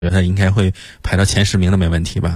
觉得应该会排到前10名的没问题吧。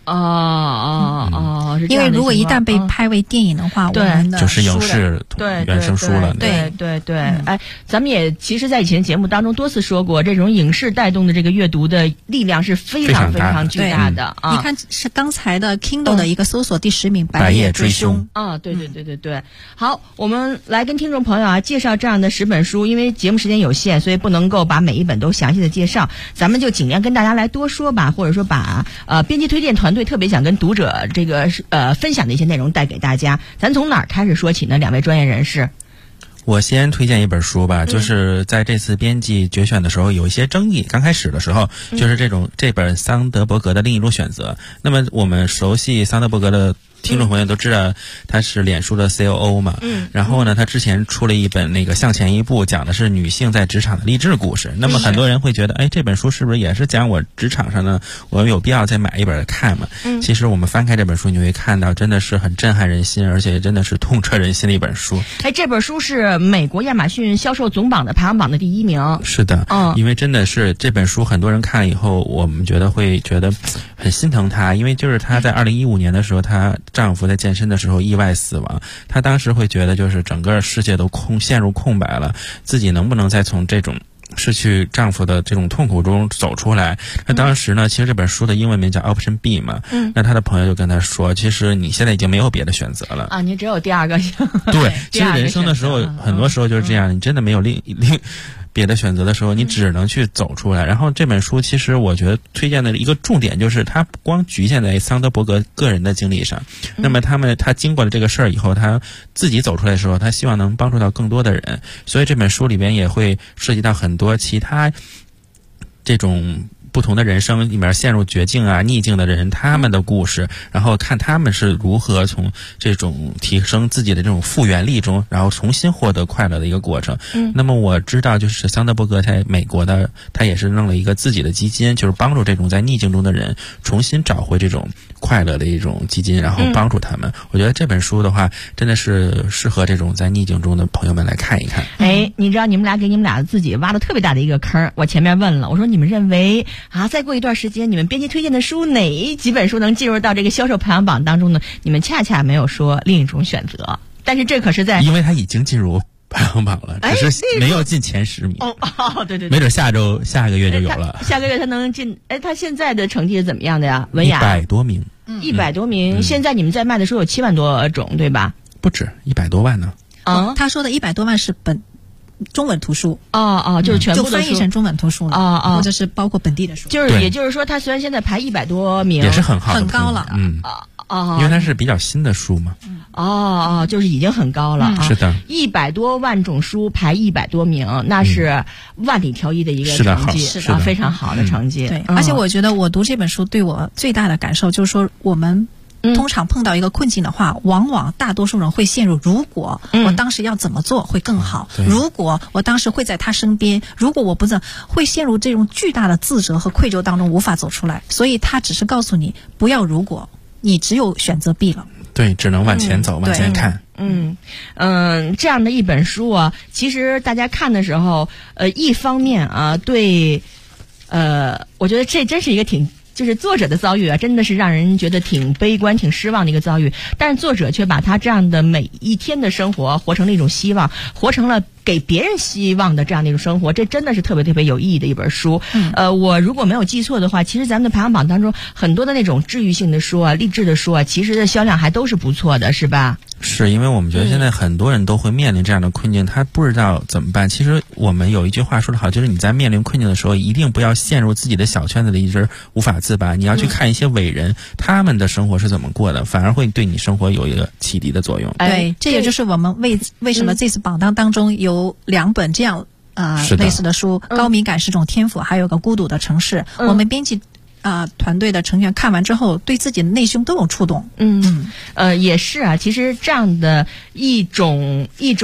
是这样的。 因为如果一旦被拍为电影的话， 对， 我们的就是影视原声书了。 对。哎，咱们也其实在以前节目当中多次说过，这种影视带动的这个阅读的力量是非常非常巨大的啊！ 你看是刚才的 Kindle 的一个搜索第10名， 白夜追凶啊，对。好，我们来跟听众朋友介绍这样的10本书，因为节目时间有限，所以不能够把每一本都详细的介绍，咱们就尽量跟大家来多说吧，或者说把编辑推荐团队特别想跟读者这个分享的一些内容带给大家。咱从哪儿开始说起呢？2位专业人士。 我先推荐一本书吧，就是在这次编辑决选的时候有一些争议。刚开始的时候，就是这本桑德伯格的另一种选择。那么我们熟悉桑德伯格的听众朋友都知道他是脸书的 COO 嘛，然后呢他之前出了一本那个向前一步，讲的是女性在职场的励志故事。那么很多人会觉得，哎，这本书是不是也是讲我职场上呢？我有必要再买一本看嘛？其实我们翻开这本书，你会看到真的是很震撼人心，而且真的是痛彻人心的一本书。 哎，这本书是美国亚马逊销售总榜的排行榜的第1名。 是的，因为真的是这本书很多人看了以后，我们会觉得很心疼她，因为就是她在2015年的时候，她丈夫在健身的时候意外死亡，她当时会觉得就是整个世界都陷入空白了，自己能不能再从这种失去丈夫的这种痛苦中走出来。那当时呢，其实这本书的英文名叫 Option B 嘛，那他的朋友就跟他说，其实你现在已经没有别的选择了啊， 你只有第2个。 对，其实人生的时候很多时候就是这样，你真的没有另别的选择的时候，你只能去走出来。然后这本书其实我觉得推荐的一个重点就是它不光局限在桑德伯格个人的经历上，那么他经过了这个事儿以后，他自己走出来的时候，他希望能帮助到更多的人，所以这本书里边也会涉及到很多其他这种不同的人生里面陷入绝境啊逆境的人，他们的故事，然后看他们是如何从这种提升自己的这种复原力中，然后重新获得快乐的一个过程。那么我知道就是桑德伯格在美国的，他也是弄了一个自己的基金，就是帮助这种在逆境中的人重新找回这种快乐的一种基金，然后帮助他们。我觉得这本书的话真的是适合这种在逆境中的朋友们来看一看。 哎，你知道你们俩自己挖了特别大的一个坑，我前面问了，我说你们认为再过一段时间你们编辑推荐的书哪几本书能进入到这个销售排行榜当中呢？你们恰恰没有说另一种选择，但是这可是在因为它已经进入排行榜了，只是没有进前10名。 对， 没准下个月就有了。 下个月他能进。他现在的成绩是怎么样的呀？文雅 100多名 ，100多名。现在你们在卖的书有7万多种，对吧？ 不止100多万呢。 他说的100多万是中文图书就是全部就翻译成中文图书了或者是包括本地的书。 也就是说，他虽然现在排100多名， 也是很好的， 很高了。 因为它是比较新的书嘛。 就是已经很高了。 是的 ，100多万种书排100多名，那是万里挑一的一个成绩， 是的， 非常好的成绩。 对，而且我觉得我读这本书对我最大的感受就是说，我们通常碰到一个困境的话，往往大多数人会陷入如果我当时要怎么做会更好，如果我当时会在他身边，如果我不这会陷入这种巨大的自责和愧疚当中无法走出来。所以他只是告诉你不要如果，你只有选择 B 了。 对，只能往前走，往前看。 这样的一本书啊，其实大家看的时候，一方面啊，对，我觉得这真是一个就是作者的遭遇啊，真的是让人觉得挺悲观、挺失望的一个遭遇。但是作者却把他这样的每一天的生活活成了一种希望，活成了给别人希望的这样的一种生活，这真的是特别特别有意义的一本书。我如果没有记错的话，其实咱们的排行榜当中很多的那种治愈性的书啊、励志的书啊，其实的销量还都是不错的，是吧？ 是，因为我们觉得现在很多人都会面临这样的困境，他不知道怎么办。其实我们有一句话说得好，就是你在面临困境的时候，一定不要陷入自己的小圈子里一直无法自拔，你要去看一些伟人，他们的生活是怎么过的，反而会对你生活有一个启迪的作用。 对，这也就是我们为什么这次榜单当中有2本这样类似的书，高敏感是种天赋，还有个孤独的城市。我们编辑团队的成员看完之后，对自己的内心都有触动。 也是啊，其实这样的一种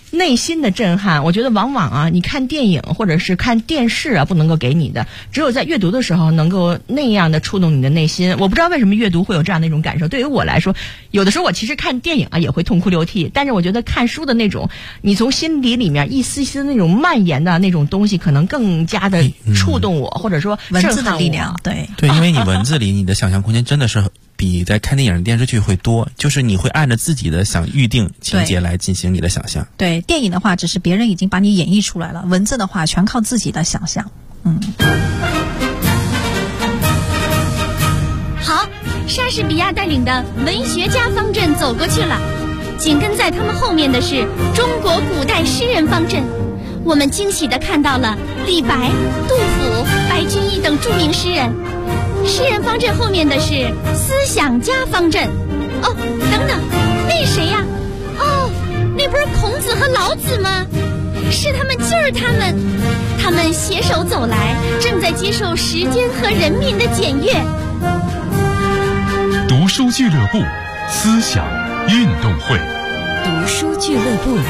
内心的震撼，我觉得往往啊，你看电影或者是看电视啊，不能够给你的，只有在阅读的时候能够那样的触动你的内心。我不知道为什么阅读会有这样的一种感受。对于我来说，有的时候我其实看电影啊也会痛哭流涕，但是我觉得看书的那种，你从心底里面一丝一丝那种蔓延的那种东西，可能更加的触动我，或者说文字的力量。对， 因为你文字里你的想象空间真的是比在看电影电视剧会多，就是你会按照自己的想预定情节来进行你的想象。 对，电影的话只是别人已经把你演绎出来了，文字的话全靠自己的想象。 好，莎士比亚带领的文学家方阵走过去了，紧跟在他们后面的是中国古代诗人方阵。我们惊喜地看到了李白、杜甫、白居易等著名诗人。诗人方阵后面的是思想家方阵。哦，等等，那谁呀？哦，那不是孔子和老子吗？是他们，就是他们，他们携手走来，正在接受时间和人民的检阅。 读书俱乐部，思想运动会。 读书俱乐部。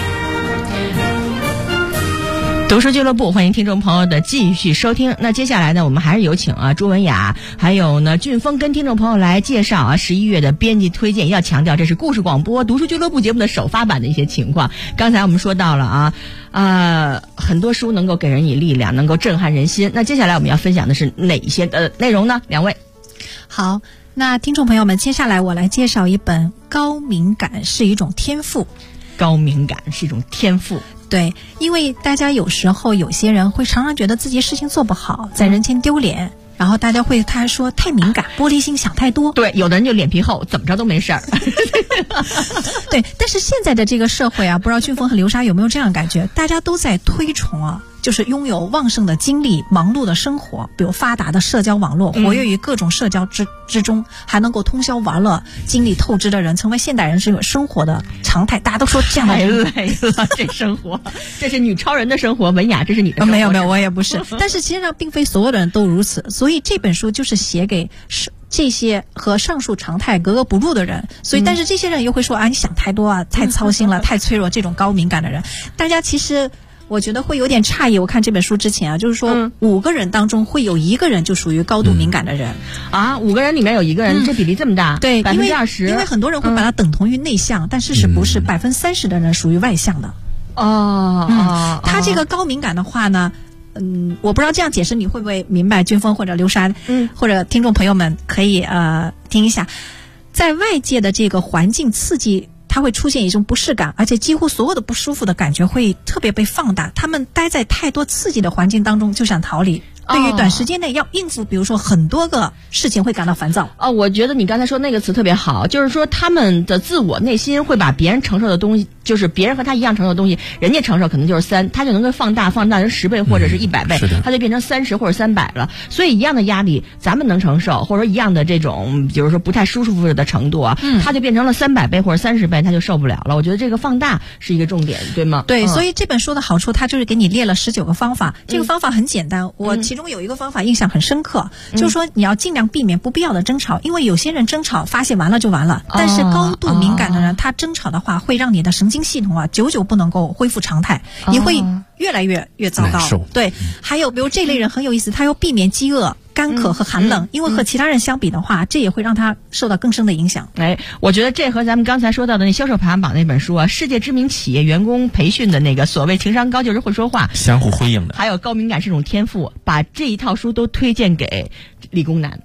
读书俱乐部，欢迎听众朋友的继续收听。那接下来呢，我们还是有请朱文雅还有呢俊峰跟听众朋友来介绍11月的编辑推荐。要强调，这是故事广播读书俱乐部节目的首发版的一些情况。刚才我们说到了很多书能够给人以力量，能够震撼人心。那接下来我们要分享的是哪一些内容呢？两位。 好，那听众朋友们，接下来我来介绍一本《高敏感是一种天赋》。 高敏感是一种天赋。 对，因为大家有时候有些人会常常觉得自己事情做不好，在人前丢脸，然后大家会他说太敏感，玻璃心，想太多。 对，有的人就脸皮厚，怎么着都没事儿。 对，但是现在的这个社会啊，不知道俊峰和流沙有没有这样的感觉，大家都在推崇就是拥有旺盛的精力、忙碌的生活，比如发达的社交网络，活跃于各种社交之中，还能够通宵玩乐、精力透支的人，成为现代人生活的常态。大家都说这样的人太累了，这生活，这是女超人的生活。文雅，这是你的生活。 没有，我也不是。但是其实上，并非所有的人都如此，所以这本书就是写给这些和上述常态格格不入的人。所以，但是这些人又会说你想太多太操心了，太脆弱，这种高敏感的人，大家其实我觉得会有点诧异。我看这本书之前就是说5个人当中会有1个人就属于高度敏感的人 5个人里面有1个人，这比例这么大？ 对 ，20%。 因为很多人会把它等同于内向，但事实不是，30%的人属于外向的。他这个高敏感的话呢，我不知道这样解释你会不会明白，军峰或者流沙，或者听众朋友们可以听一下，在外界的这个环境刺激，它会出现一种不适感，而且几乎所有的不舒服的感觉会特别被放大。他们待在太多刺激的环境当中就想逃离，对于短时间内要应付比如说很多个事情会感到烦躁。 我觉得你刚才说那个词特别好，就是说他们的自我内心会把别人承受的东西，就是别人和他一样承受的东西，人家承受可能就是3，他就能够放大成10倍或者是100倍，他就变成30或者300了。所以一样的压力咱们能承受，或者说一样的这种比如说不太舒服的程度他就变成了300倍或者30倍，他就受不了了。我觉得这个放大是一个重点，对吗？ 对，所以这本书的好处，它就是给你列了19个方法。这个方法很简单，我其中有一个方法印象很深刻，就是说你要尽量避免不必要的争吵，因为有些人争吵发泄完了就完了，但是高度敏感的人，他争吵的话会让你的神经系统久久不能够恢复常态，你会越来越糟糕。对，还有比如这类人很有意思，他要避免饥饿、干渴和寒冷，因为和其他人相比的话，这也会让他受到更深的影响。 我觉得这和咱们刚才说到的那销售排行榜那本书世界知名企业员工培训的那个所谓情商高就是会说话， 相互辉映的， 还有高敏感是种天赋，把这一套书都推荐给理工男。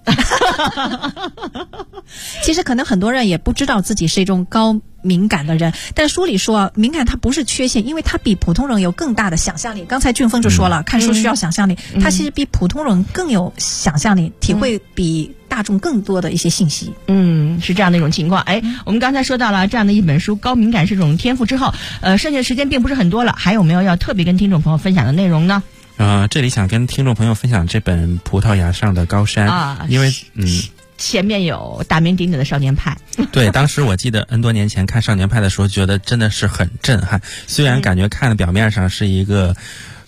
其实可能很多人也不知道自己是一种高敏感的人，但书里说敏感它不是缺陷，因为它比普通人有更大的想象力。刚才俊峰就说了，看书需要想象力，它其实比普通人更有想象力，体会比大众更多的一些信息。 是这样的一种情况。我们刚才说到了这样的一本书《高敏感是种天赋》之后，剩下的时间并不是很多了，还有没有要特别跟听众朋友分享的内容呢？ 这里想跟听众朋友分享这本《葡萄牙上的高山》因为前面有大名鼎鼎的少年派。 对，当时我记得 N 多年前看少年派的时候，觉得真的是很震撼。虽然感觉看的表面上是一个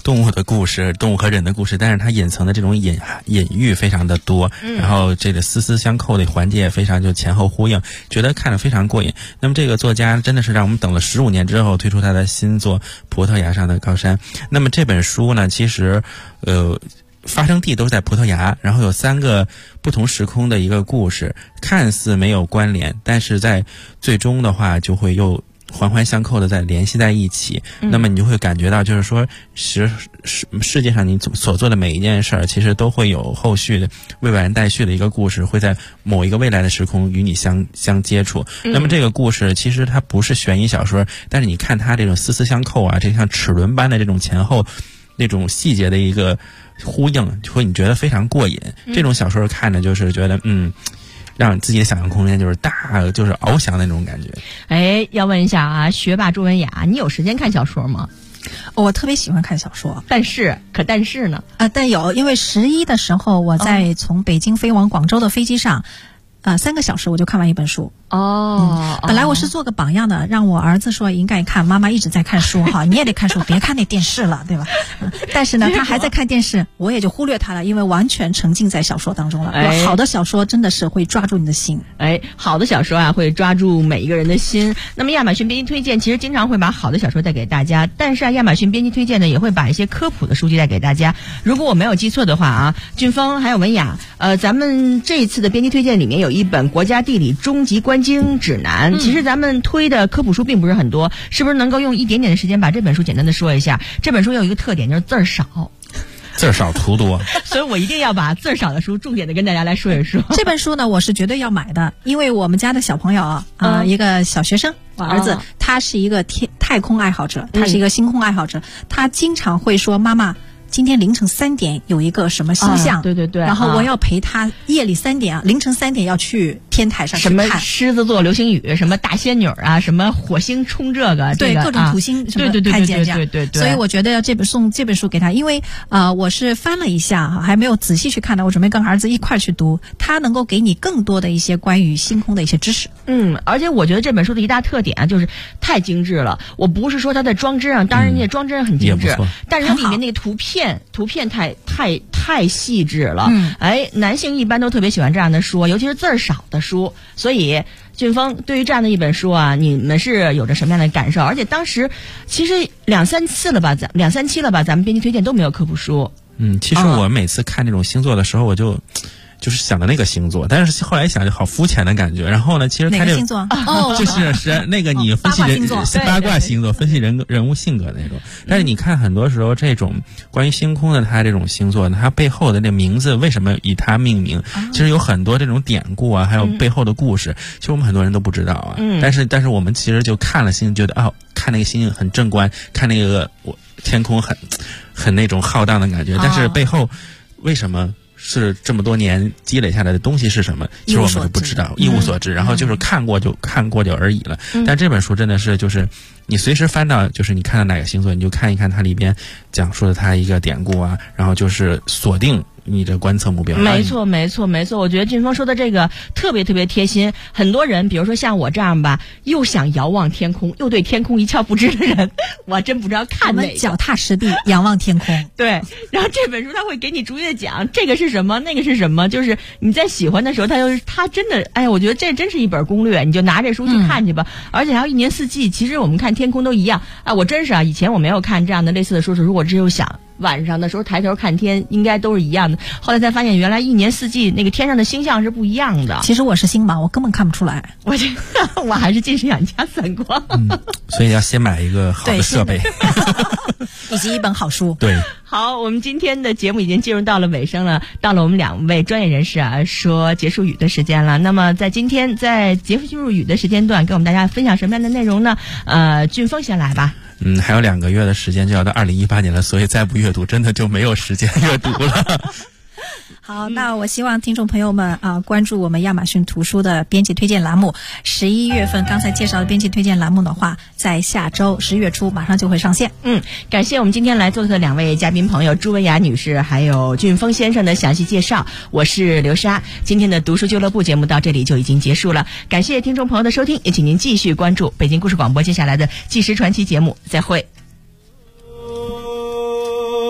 动物的故事，动物和人的故事，但是它隐藏的这种隐喻非常的多，然后这个丝丝相扣的环节也非常就前后呼应，觉得看着非常过瘾。那么这个作家真的是让我们等了15年之后推出他的新作《葡萄牙上的高山》。那么这本书呢，其实发生地都是在葡萄牙，然后有3个不同时空的一个故事，看似没有关联，但是在最终的话就会又环环相扣的再联系在一起。那么你就会感觉到，就是说世界上你所做的每一件事儿，其实都会有后续的未完待续的一个故事，会在某一个未来的时空与你相接触。那么这个故事其实它不是悬疑小说，但是你看它这种丝丝相扣啊，这像齿轮般的这种前后那种细节的一个呼应，就会你觉得非常过瘾。这种小说看着就是觉得让自己的想象空间就是大，就是翱翔的那种感觉。 哎，要问一下啊，学霸朱文雅，你有时间看小说吗？ 我特别喜欢看小说， 但是呢？ 但有，因为11的时候我在从北京飞往广州的飞机上，3个小时我就看完一本书。本来我是做个榜样的，让我儿子说应该看，妈妈一直在看书哈，你也得看书，别看那电视了，对吧？但是呢，他还在看电视，我也就忽略他了，因为完全沉浸在小说当中了。好的小说真的是会抓住你的心。 好的小说啊，会抓住每一个人的心。那么亚马逊编辑推荐其实经常会把好的小说带给大家，但是亚马逊编辑推荐呢，也会把一些科普的书籍带给大家。如果我没有记错的话啊，俊峰还有文雅，咱们这一次的编辑推荐里面有一本《国家地理终极观经指南》。其实咱们推的科普书并不是很多，是不是能够用一点点的时间把这本书简单的说一下？这本书有一个特点，就是字儿少。 字儿少图多， 所以我一定要把字儿少的书重点的跟大家来说一说。 这本书呢，我是绝对要买的，因为我们家的小朋友一个小学生，我儿子，他是一个太空爱好者，他是一个星空爱好者，他经常会说妈妈，今天凌晨3点有一个什么星象， 对， 然后我要陪他夜里3点凌晨3点要去天台上去看什么狮子座流星雨，什么大仙女啊，什么火星冲这个， 对，各种土星什么看见这样， 对。 所以我觉得要送这本书给他，因为我是翻了一下还没有仔细去看的，我准备跟儿子一块去读，他能够给你更多的一些关于星空的一些知识。 而且我觉得这本书的一大特点啊，就是太精致了。我不是说它的装帧上，当然人家装帧很精致，但是它里面那个图片太细致了。男性一般都特别喜欢这样的书，尤其是字儿少的书。所以俊峰对于这样的一本书啊，你们是有着什么样的感受？而且当时其实2、3期了吧，咱们编辑推荐都没有科普书。 其实我每次看这种星座的时候，我就是想的那个星座，但是后来想就好肤浅的感觉。然后呢，其实哪个星座？ 就是那个你分析八卦星座，分析人物性格的那种。但是你看很多时候这种关于星空的它这种星座，它背后的这名字为什么以它命名，其实有很多这种典故啊，还有背后的故事，其实我们很多人都不知道啊。但是我们其实就看了星，觉得看那个星星很正观，看那个天空很那种浩荡的感觉，但是背后为什么是这么多年积累下来的东西是什么？其实我们就不知道，一无所知。然后就是看过就而已了。但这本书真的是就是你随时翻到，就是你看到哪个星座，你就看一看它里边讲述的它一个典故啊，然后就是锁定你的观测目标。 没错。我觉得俊峰说的这个特别贴心。很多人，比如说像我这样吧，又想遥望天空，又对天空一窍不知的人，我真不知道看哪个。 我们脚踏实地仰望天空。 对，然后这本书他会给你逐一的讲这个是什么，那个是什么，就是你在喜欢的时候，他真的，我觉得这真是一本攻略，你就拿这书去看去吧。而且还有1年4季，其实我们看天空都一样。我真是以前我没有看这样的类似的书时，如果只有想晚上的时候抬头看天，应该都是一样的。后来才发现，原来1年4季那个天上的星象是不一样的。 其实我是星盲，我根本看不出来。 我还是近视眼加散光。 所以要先买一个好的设备， 以及一本好书。 对。 好，我们今天的节目已经进入到了尾声了，到了我们2位专业人士说结束语的时间了。那么在今天在结束语的时间段，跟我们大家分享什么样的内容呢？俊峰先来吧。 还有2个月的时间就要到2018年了，所以再不阅读真的就没有时间阅读了。 好，那我希望听众朋友们关注我们亚马逊图书的编辑推荐栏目。11月份刚才介绍的编辑推荐栏目的话，在下周10月初马上就会上线。 感谢我们今天来做客的2位嘉宾朋友朱文雅女士还有俊峰先生的详细介绍。我是刘莎，今天的读书俱乐部节目到这里就已经结束了，感谢听众朋友的收听，也请您继续关注北京故事广播接下来的纪实传奇节目，再会。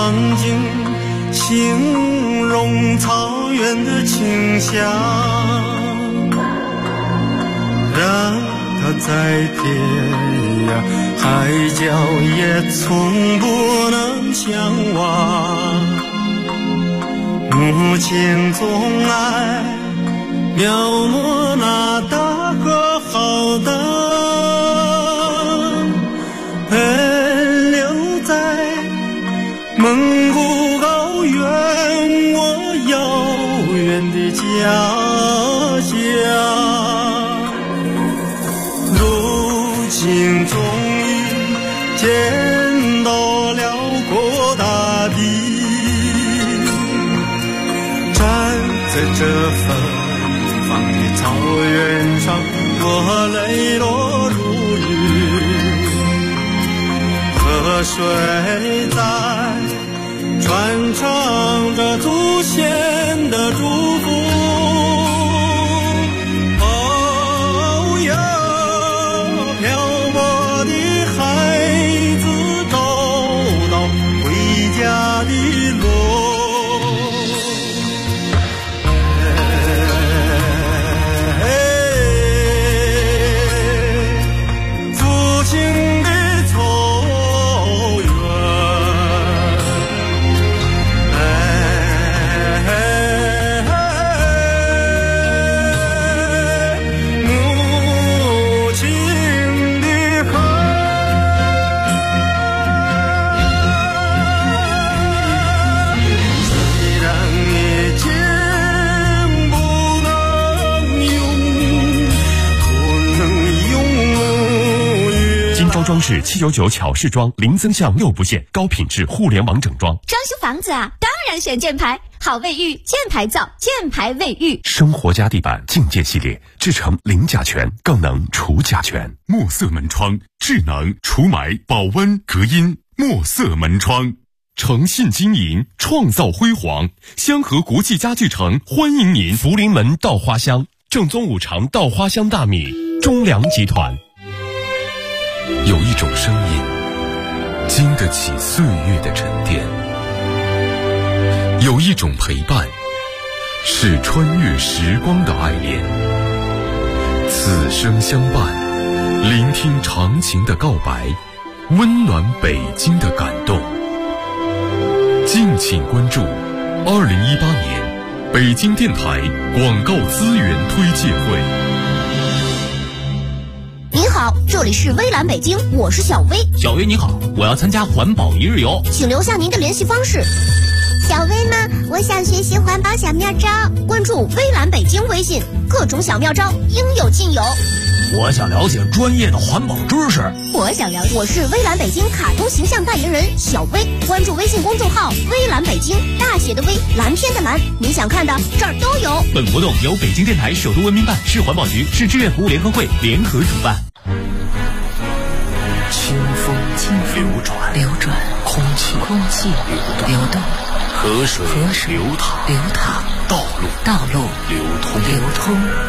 场景，形容草原的清香，让它在天涯海角也从不能相忘。母亲总爱描摹那大河浩荡，奔流在蒙古高原，我遥远的家乡。如今终于见到辽阔大地，站在这芬芳的草原上，我泪落如雨。河水在传唱着祖先的祝福，哦哟，漂泊的孩子找到回家的路。父亲的草原，母亲的河，虽然已经不能用，不能永远。 金州装饰799巧饰装零增项6部件，高品质互联网整装。 装修房子啊，当然选箭牌，好卫浴，箭牌造，箭牌卫浴。 生活家地板境界系列制成零甲醛，更能除甲醛。 墨色门窗，智能除霾、保温、隔音。墨色门窗，诚信经营，创造辉煌。香河国际家具城欢迎您。 福临门稻花香，正宗五常稻花香大米，中粮集团。 有一种声音，经得起岁月的沉淀；有一种陪伴，是穿越时光的爱恋。此生相伴，聆听长情的告白，温暖北京的感动。敬请关注2018年北京电台广告资源推介会。 您好，这里是微蓝北京，我是小薇。 小薇你好，我要参加环保一日游， 请留下您的联系方式。 小薇吗？我想学习环保小妙招， 关注微蓝北京微信，各种小妙招应有尽有。 我想了解专业的环保知识， 我是微蓝北京卡通形象代言人小薇，关注微信公众号微蓝北京，大写的微，蓝天的蓝，你想看的这儿都有。 本活动由北京电台首都文明办、市环保局、市志愿服务联合会联合主办。 清风流转，空气流动， 河水流淌， 道路流通。